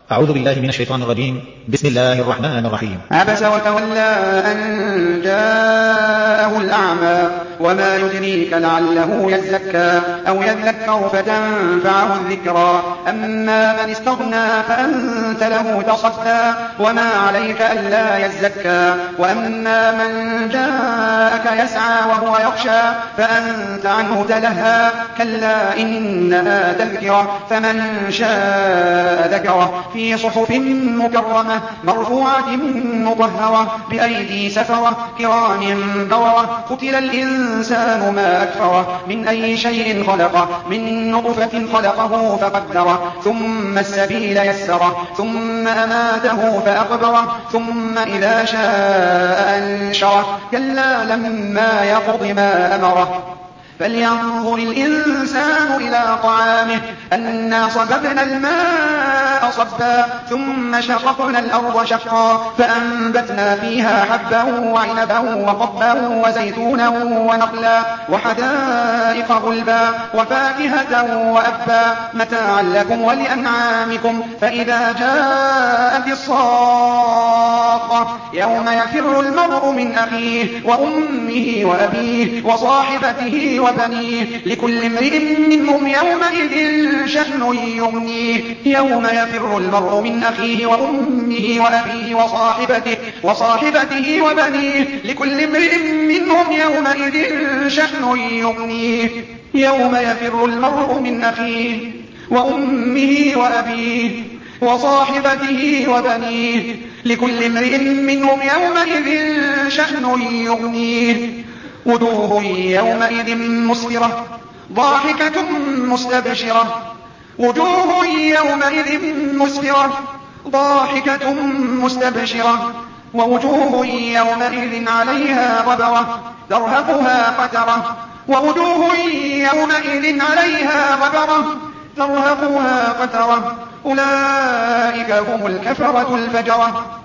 أعوذ بالله من الشيطان الرجيم. بسم الله الرحمن الرحيم. عبس وتولى أن جاءه الأعمى وما يدريك لعله يزكى أو يذكر فتنفعه الذكرى أما من استغنى فأنت له تصدى وما عليك ألا يزكى وأما من جاءك يسعى وهو يخشى فأنت عنه تلهى كلا إنها تذكرة فمن شاء ذكره في صحف مكرمة مرفوعة مطهرة بأيدي سفرة كرام بررة قتل الإنسان ما أكفره من أي شيء خلقه من نطفة خلقه فقدره ثم السبيل يسره ثم أماته فأقبره ثم إذا شاء أنشره كلا لما يقض ما أمره فلينظر الإنسان إلى طعامه أنا صببنا الماء صبا ثم شققنا الأرض شقا فأنبتنا فيها حبا وعنبا وقضبا وزيتونا ونخلا وحدائق غلبا وفاكهة وأبا متاعا لكم ولأنعامكم فإذا جاءت الصاخة يوم يفر المرء من أخيه وأمه وأبيه وصاحبته وبنيه لكل امرئ منهم يومئذ شأن يغنيه يوم يفر المرء من أخيه وأمه وأبيه وصاحبته وبنيه لكل امرئ منهم يومئذ شأن يغنيه يوم يفر المرء من أخيه وأمه وأبيه وصاحبته وبنيه لكل امرئ منهم يومئذ شأن يغنيه وجوه يومئذ مسفرة ضاحكة مستبشرة وجوه يومئذ مسفرة ضاحكة مستبشرة ووجوه يومئذ عليها غبرة ترهقها قترة ووجوه يومئذ عليها غبرة ترهقها قترة أولئك هم الكفرة الفجرة.